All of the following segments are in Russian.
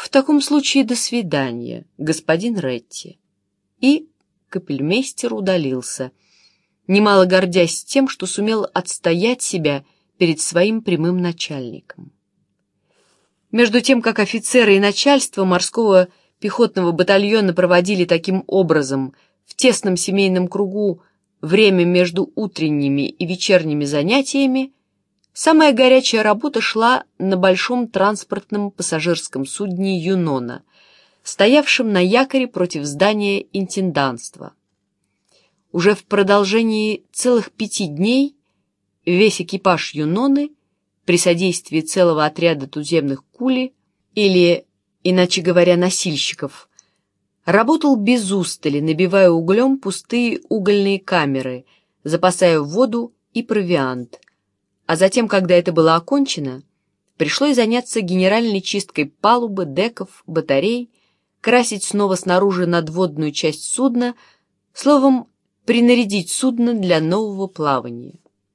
«В таком случае до свидания, господин Ретти». И капельмейстер удалился, немало гордясь тем, что сумел отстоять себя перед своим прямым начальником. Между тем, как офицеры и начальство морского пехотного батальона проводили таким образом в тесном семейном кругу время между утренними и вечерними занятиями, самая горячая работа шла на большом транспортном пассажирском судне «Юнона», стоявшем на якоре против здания интенданства. Уже в продолжении целых 5 дней весь экипаж «Юноны» при содействии целого отряда туземных кули, или, иначе говоря, носильщиков, работал без устали, набивая углем пустые угольные камеры, запасая воду и провиант. А затем, когда это было окончено, пришлось заняться генеральной чисткой палубы, деков, батарей, красить снова снаружи надводную часть судна, словом, принарядить судно для нового плавания.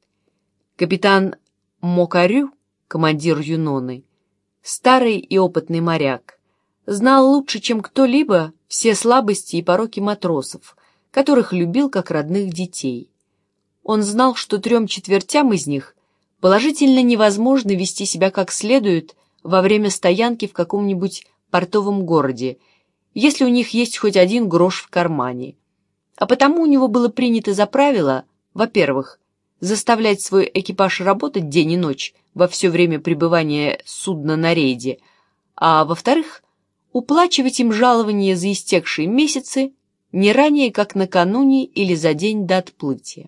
Капитан Мокарю, командир «Юноны», старый и опытный моряк, знал лучше, чем кто-либо, все слабости и пороки матросов, которых любил как родных детей. Он знал, что 3/4 из них положительно невозможно вести себя как следует во время стоянки в каком-нибудь портовом городе, если у них есть хоть 1 грош в кармане. А потому у него было принято за правило, во-первых, заставлять свой экипаж работать день и ночь во все время пребывания судна на рейде, а во-вторых, уплачивать им жалование за истекшие месяцы не ранее, как накануне или за день до отплытия.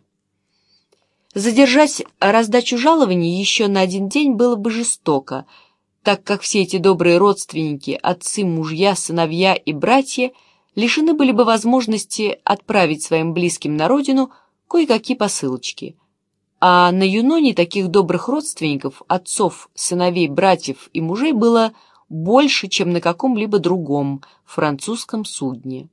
Задержать раздачу жалований еще на 1 день было бы жестоко, так как все эти добрые родственники, отцы, мужья, сыновья и братья лишены были бы возможности отправить своим близким на родину кое-какие посылочки. А на Юноне таких добрых родственников, отцов, сыновей, братьев и мужей было больше, чем на каком-либо другом французском судне.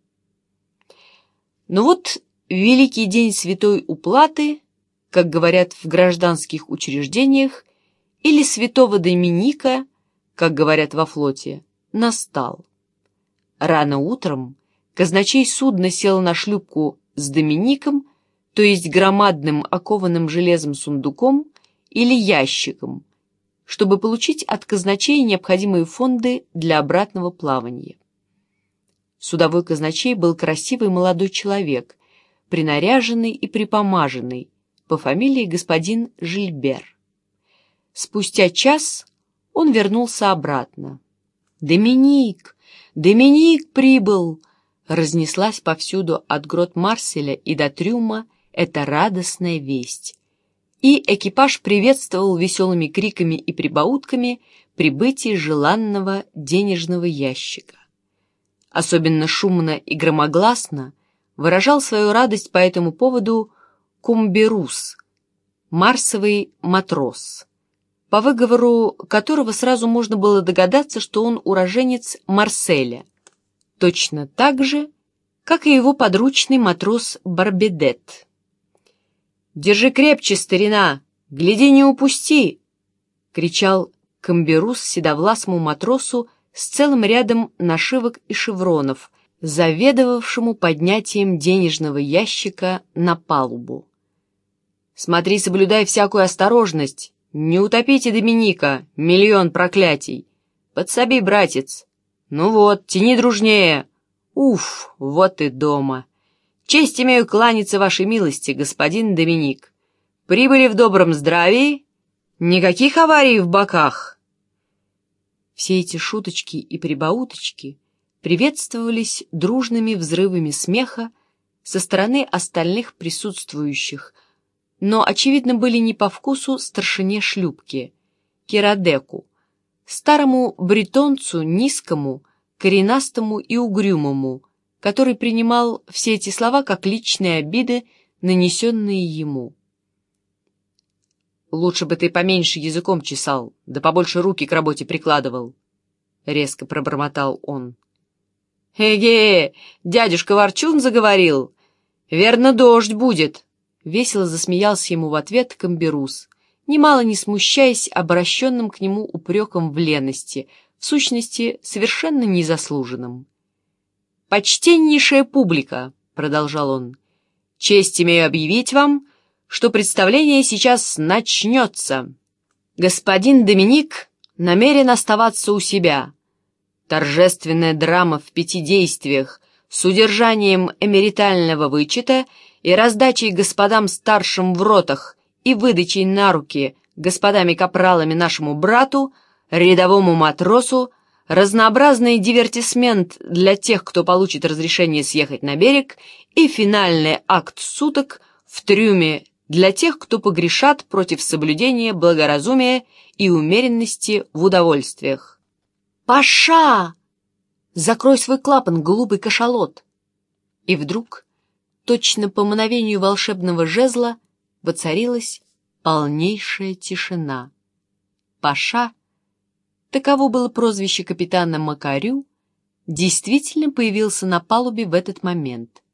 Но вот великий день святой уплаты, как говорят в гражданских учреждениях, или святого Доминика, как говорят во флоте, настал. Рано утром казначей судна сел на шлюпку с Домиником, то есть громадным окованным железом сундуком или ящиком, чтобы получить от казначея необходимые фонды для обратного плавания. Судовой казначей был красивый молодой человек, принаряженный и припомаженный, по фамилии господин Жильбер. Спустя час он вернулся обратно. «Доминик! Доминик прибыл!» Разнеслась повсюду от грот Марселя и до трюма эта радостная весть. И экипаж приветствовал веселыми криками и прибаутками прибытие желанного денежного ящика. Особенно шумно и громогласно выражал свою радость по этому поводу Кумберус, марсовый матрос, по выговору которого сразу можно было догадаться, что он уроженец Марселя, точно так же, как и его подручный матрос Барбедет. «Держи крепче, старина! Гляди, не упусти!» — кричал Комберус седовласому матросу с целым рядом нашивок и шевронов, заведовавшему поднятием денежного ящика на палубу. «Смотри, соблюдай всякую осторожность! Не утопите Доминика, 1 000 000 проклятий! Подсоби, братец! Ну вот, тяни дружнее! Уф, вот и дома! Честь имею кланяться вашей милости, господин Доминик! Прибыли в добром здравии? Никаких аварий в боках!» Все эти шуточки и прибауточки приветствовались дружными взрывами смеха со стороны остальных присутствующих, но, очевидно, были не по вкусу старшине шлюпки, Кирадеку, старому бретонцу, низкому, коренастому и угрюмому, который принимал все эти слова как личные обиды, нанесенные ему. «Лучше бы ты поменьше языком чесал, да побольше руки к работе прикладывал», — резко пробормотал он. «Эге, дядюшка Ворчун заговорил! Верно, дождь будет!» Весело засмеялся ему в ответ Комберус, немало не смущаясь обращенным к нему упреком в лености, в сущности, совершенно незаслуженным. «Почтеннейшая публика», — продолжал он, — «честь имею объявить вам, что представление сейчас начнется. Господин Доминик намерен оставаться у себя. Торжественная драма в 5 действиях с удержанием эмеритального вычета и раздачей господам старшим в ротах и выдачей на руки господами-капралами нашему брату, рядовому матросу, разнообразный дивертисмент для тех, кто получит разрешение съехать на берег, и финальный акт суток в трюме для тех, кто погрешат против соблюдения благоразумия и умеренности в удовольствиях. «Паша! Закрой свой клапан, глупый кашалот!» И вдруг, точно по мановению волшебного жезла, воцарилась полнейшая тишина. Паша, таково было прозвище капитана Макарю, действительно появился на палубе в этот момент.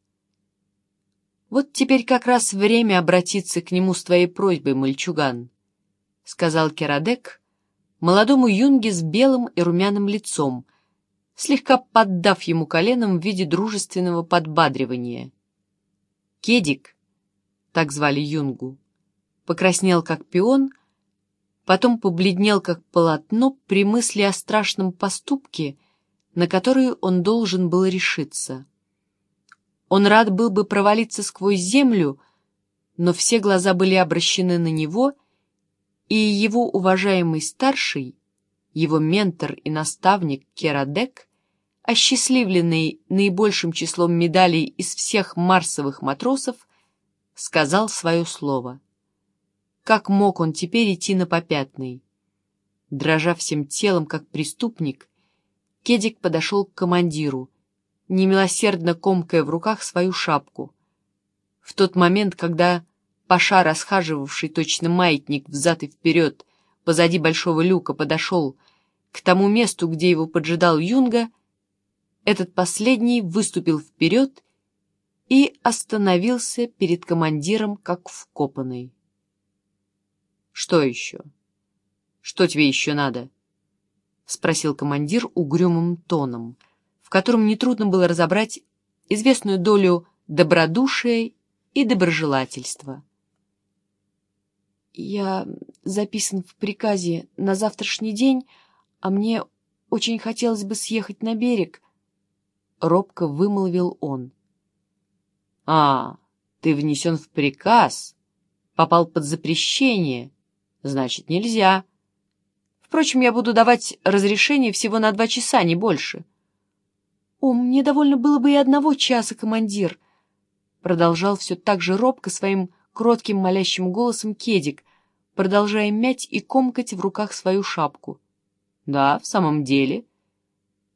«Вот теперь как раз время обратиться к нему с твоей просьбой, мальчуган», — сказал Керадек молодому юнге с белым и румяным лицом, слегка поддав ему коленом в виде дружественного подбадривания. Кедик, так звали юнгу, покраснел как пион, потом побледнел как полотно при мысли о страшном поступке, на который он должен был решиться. Он рад был бы провалиться сквозь землю, но все глаза были обращены на него, и его уважаемый старший, его ментор и наставник Керадек, осчастливленный наибольшим числом медалей из всех марсовых матросов, сказал свое слово. Как мог он теперь идти на попятный? Дрожа всем телом, как преступник, Кедик подошел к командиру, немилосердно комкая в руках свою шапку. В тот момент, когда Паша, расхаживавший точно маятник взад и вперед позади большого люка, подошел к тому месту, где его поджидал юнга, этот последний выступил вперед и остановился перед командиром, как вкопанный. «Что еще? Что тебе еще надо?» — спросил командир угрюмым тоном, в котором нетрудно было разобрать известную долю добродушия и доброжелательства. «Я записан в приказе на завтрашний день, а мне очень хотелось бы съехать на берег», — робко вымолвил он. «А, ты внесен в приказ, попал под запрещение, значит, нельзя. Впрочем, я буду давать разрешение всего на 2 часа, не больше». «О, мне довольно было бы и 1 часа, командир», — продолжал все так же робко своим кротким молящим голосом Кедик, продолжая мять и комкать в руках свою шапку. «Да, в самом деле»,